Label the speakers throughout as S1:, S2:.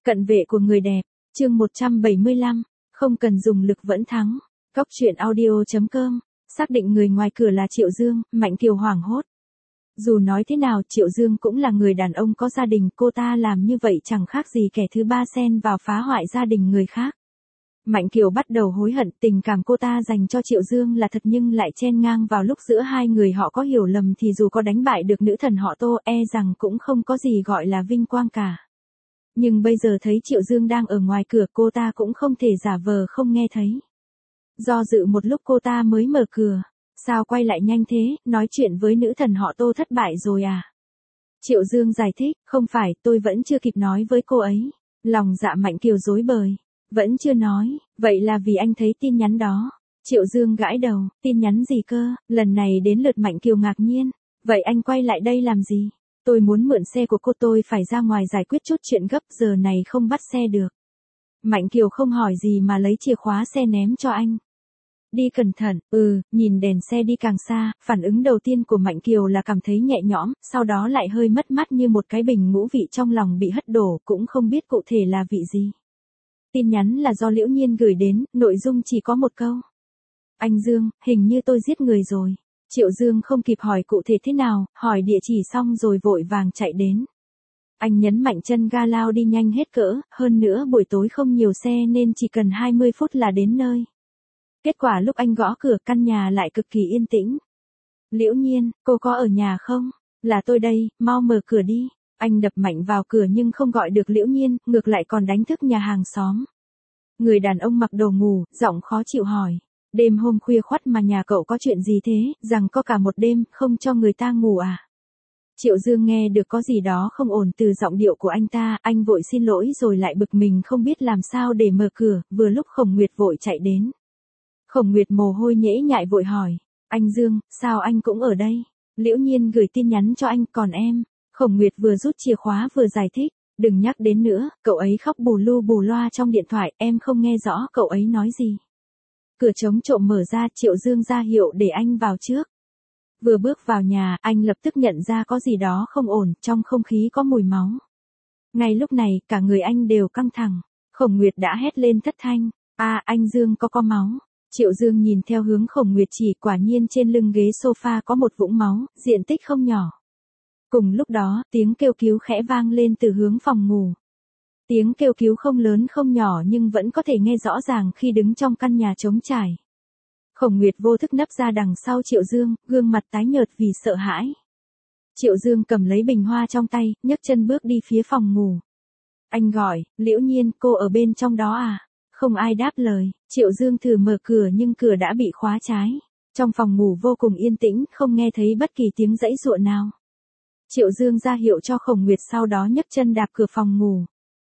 S1: Cận vệ của người đẹp, chương 175, không cần dùng lực vẫn thắng. Góc truyện audio.com, xác định người ngoài cửa là Triệu Dương, Mạnh Kiều hoảng hốt. Dù nói thế nào Triệu Dương cũng là người đàn ông có gia đình, cô ta làm như vậy chẳng khác gì kẻ thứ ba xen vào phá hoại gia đình người khác. Mạnh Kiều bắt đầu hối hận, tình cảm cô ta dành cho Triệu Dương là thật nhưng lại chen ngang vào lúc giữa hai người họ có hiểu lầm thì dù có đánh bại được nữ thần họ Tô e rằng cũng không có gì gọi là vinh quang cả. Nhưng bây giờ thấy Triệu Dương đang ở ngoài cửa cô ta cũng không thể giả vờ không nghe thấy. Do dự một lúc cô ta mới mở cửa. Sao quay lại nhanh thế, nói chuyện với nữ thần họ Tô thất bại rồi à? Triệu Dương giải thích, không phải, tôi vẫn chưa kịp nói với cô ấy. Lòng dạ Mạnh Kiều rối bời. Vẫn chưa nói, vậy là vì anh thấy tin nhắn đó. Triệu Dương gãi đầu, tin nhắn gì cơ, lần này đến lượt Mạnh Kiều ngạc nhiên. Vậy anh quay lại đây làm gì? Tôi muốn mượn xe của cô, tôi phải ra ngoài giải quyết chút chuyện gấp, giờ này không bắt xe được. Mạnh Kiều không hỏi gì mà lấy chìa khóa xe ném cho anh. Đi cẩn thận, nhìn đèn xe đi càng xa, phản ứng đầu tiên của Mạnh Kiều là cảm thấy nhẹ nhõm, sau đó lại hơi mất mát như một cái bình ngũ vị trong lòng bị hất đổ, cũng không biết cụ thể là vị gì. Tin nhắn là do Liễu Nhiên gửi đến, nội dung chỉ có một câu. Anh Dương, hình như tôi giết người rồi. Triệu Dương không kịp hỏi cụ thể thế nào, hỏi địa chỉ xong rồi vội vàng chạy đến. Anh nhấn mạnh chân ga lao đi nhanh hết cỡ, hơn nữa buổi tối không nhiều xe nên chỉ cần 20 phút là đến nơi. Kết quả lúc anh gõ cửa căn nhà lại cực kỳ yên tĩnh. Liễu Nhiên, cô có ở nhà không? Là tôi đây, mau mở cửa đi. Anh đập mạnh vào cửa nhưng không gọi được Liễu Nhiên, ngược lại còn đánh thức nhà hàng xóm. Người đàn ông mặc đồ ngủ, giọng khó chịu hỏi. Đêm hôm khuya khoắt mà nhà cậu có chuyện gì thế, rằng có cả một đêm, không cho người ta ngủ à? Triệu Dương nghe được có gì đó không ổn từ giọng điệu của anh ta, anh vội xin lỗi rồi lại bực mình không biết làm sao để mở cửa, vừa lúc Khổng Nguyệt vội chạy đến. Khổng Nguyệt mồ hôi nhễ nhại vội hỏi, anh Dương, sao anh cũng ở đây? Liễu Nhiên gửi tin nhắn cho anh, còn em? Khổng Nguyệt vừa rút chìa khóa vừa giải thích, đừng nhắc đến nữa, cậu ấy khóc bù lu bù loa trong điện thoại, em không nghe rõ cậu ấy nói gì. Cửa chống trộm mở ra, Triệu Dương ra hiệu để anh vào trước. Vừa bước vào nhà, anh lập tức nhận ra có gì đó không ổn, trong không khí có mùi máu. Ngay lúc này, cả người anh đều căng thẳng. Khổng Nguyệt đã hét lên thất thanh, anh Dương có máu. Triệu Dương nhìn theo hướng Khổng Nguyệt chỉ, quả nhiên trên lưng ghế sofa có một vũng máu, diện tích không nhỏ. Cùng lúc đó, tiếng kêu cứu khẽ vang lên từ hướng phòng ngủ. Tiếng kêu cứu không lớn không nhỏ nhưng vẫn có thể nghe rõ ràng khi đứng trong căn nhà trống trải. Khổng Nguyệt vô thức nấp ra đằng sau Triệu Dương, gương mặt tái nhợt vì sợ hãi. Triệu Dương cầm lấy bình hoa trong tay, nhấc chân bước đi phía phòng ngủ. Anh gọi, Liễu Nhiên, cô ở bên trong đó à? Không ai đáp lời, Triệu Dương thử mở cửa nhưng cửa đã bị khóa trái. Trong phòng ngủ vô cùng yên tĩnh, không nghe thấy bất kỳ tiếng giãy giụa nào. Triệu Dương ra hiệu cho Khổng Nguyệt sau đó nhấc chân đạp cửa phòng ngủ.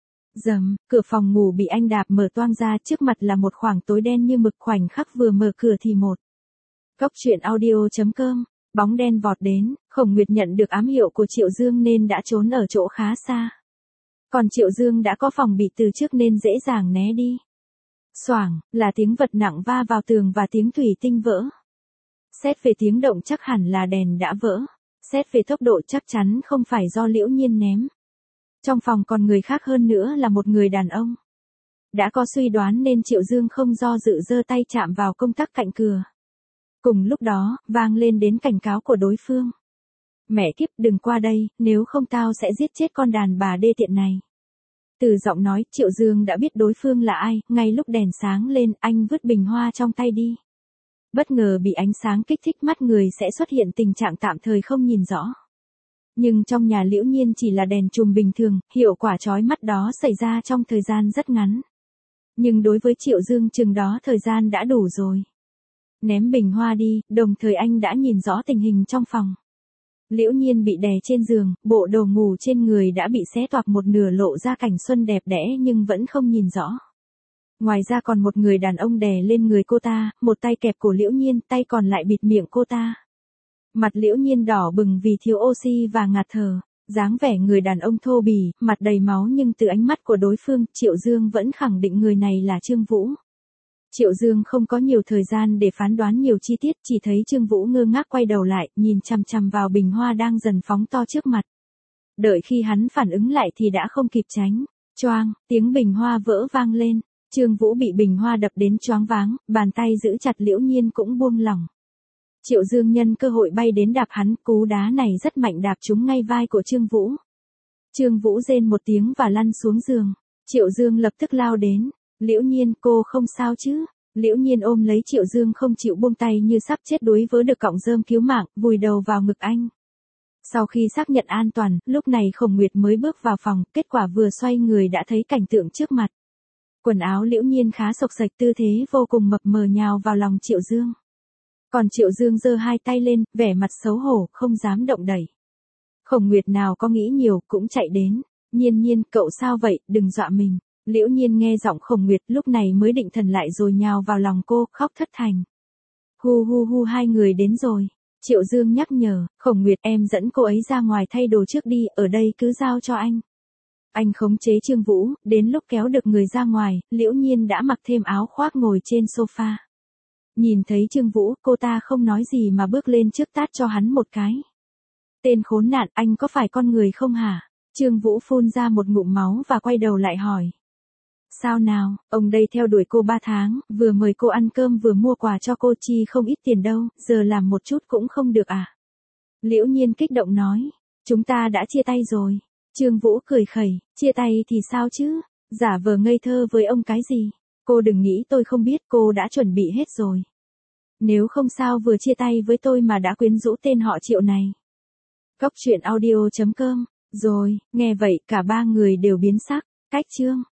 S1: Rầm, cửa phòng ngủ bị anh đạp mở toang ra, trước mặt là một khoảng tối đen như mực, khoảnh khắc vừa mở cửa thì một. Góc truyện audio.com, bóng đen vọt đến, Khổng Nguyệt nhận được ám hiệu của Triệu Dương nên đã trốn ở chỗ khá xa. Còn Triệu Dương đã có phòng bị từ trước nên dễ dàng né đi. Xoảng, là tiếng vật nặng va vào tường và tiếng thủy tinh vỡ. Xét về tiếng động chắc hẳn là đèn đã vỡ. Xét về tốc độ chắc chắn không phải do Liễu Nhiên ném. Trong phòng còn người khác hơn nữa là một người đàn ông. Đã có suy đoán nên Triệu Dương không do dự giơ tay chạm vào công tắc cạnh cửa. Cùng lúc đó, vang lên đến cảnh cáo của đối phương. Mẹ kiếp, đừng qua đây, nếu không tao sẽ giết chết con đàn bà đê tiện này. Từ giọng nói, Triệu Dương đã biết đối phương là ai, ngay lúc đèn sáng lên, anh vứt bình hoa trong tay đi. Bất ngờ bị ánh sáng kích thích mắt người sẽ xuất hiện tình trạng tạm thời không nhìn rõ. Nhưng trong nhà Liễu Nhiên chỉ là đèn chùm bình thường, hiệu quả chói mắt đó xảy ra trong thời gian rất ngắn. Nhưng đối với Triệu Dương chừng đó thời gian đã đủ rồi. Ném bình hoa đi, đồng thời anh đã nhìn rõ tình hình trong phòng. Liễu Nhiên bị đè trên giường, bộ đồ ngủ trên người đã bị xé toạc một nửa lộ ra cảnh xuân đẹp đẽ nhưng vẫn không nhìn rõ. Ngoài ra còn một người đàn ông đè lên người cô ta, một tay kẹp cổ Liễu Nhiên, tay còn lại bịt miệng cô ta. Mặt Liễu Nhiên đỏ bừng vì thiếu oxy và ngạt thở, dáng vẻ người đàn ông thô bỉ, mặt đầy máu nhưng từ ánh mắt của đối phương, Triệu Dương vẫn khẳng định người này là Trương Vũ. Triệu Dương không có nhiều thời gian để phán đoán nhiều chi tiết, chỉ thấy Trương Vũ ngơ ngác quay đầu lại, nhìn chằm chằm vào bình hoa đang dần phóng to trước mặt. Đợi khi hắn phản ứng lại thì đã không kịp tránh. Choang, tiếng bình hoa vỡ vang lên. Trương Vũ bị bình hoa đập đến choáng váng, bàn tay giữ chặt Liễu Nhiên cũng buông lỏng. Triệu Dương nhân cơ hội bay đến đạp hắn, cú đá này rất mạnh đạp trúng ngay vai của Trương Vũ. Trương Vũ rên một tiếng và lăn xuống giường. Triệu Dương lập tức lao đến. Liễu Nhiên, cô không sao chứ? Liễu Nhiên ôm lấy Triệu Dương không chịu buông tay như sắp chết đuối vớ được cọng rơm cứu mạng, vùi đầu vào ngực anh. Sau khi xác nhận an toàn, lúc này Khổng Nguyệt mới bước vào phòng, kết quả vừa xoay người đã thấy cảnh tượng trước mặt. Quần áo Liễu Nhiên khá xộc xệch, tư thế vô cùng mập mờ nhào vào lòng Triệu Dương. Còn Triệu Dương giơ hai tay lên, vẻ mặt xấu hổ, không dám động đậy. Khổng Nguyệt nào có nghĩ nhiều, cũng chạy đến. Nhiên Nhiên, cậu sao vậy, đừng dọa mình. Liễu Nhiên nghe giọng Khổng Nguyệt lúc này mới định thần lại rồi nhào vào lòng cô, khóc thất thành. Hu hu hu, hai người đến rồi. Triệu Dương nhắc nhở, Khổng Nguyệt em dẫn cô ấy ra ngoài thay đồ trước đi, ở đây cứ giao cho anh. Anh khống chế Trương Vũ, đến lúc kéo được người ra ngoài, Liễu Nhiên đã mặc thêm áo khoác ngồi trên sofa. Nhìn thấy Trương Vũ, cô ta không nói gì mà bước lên trước tát cho hắn một cái. Tên khốn nạn, anh có phải con người không hả? Trương Vũ phun ra một ngụm máu và quay đầu lại hỏi. Sao nào, ông đây theo đuổi cô 3 tháng, vừa mời cô ăn cơm vừa mua quà cho cô, chi không ít tiền đâu, giờ làm một chút cũng không được à? Liễu Nhiên kích động nói, chúng ta đã chia tay rồi. Trương Vũ cười khẩy, chia tay thì sao chứ, giả vờ ngây thơ với ông cái gì? Cô đừng nghĩ tôi không biết, cô đã chuẩn bị hết rồi. Nếu không sao vừa chia tay với tôi mà đã quyến rũ tên họ Triệu này. Cóc truyện audio.com. Rồi, nghe vậy cả ba người đều biến sắc. Cách chương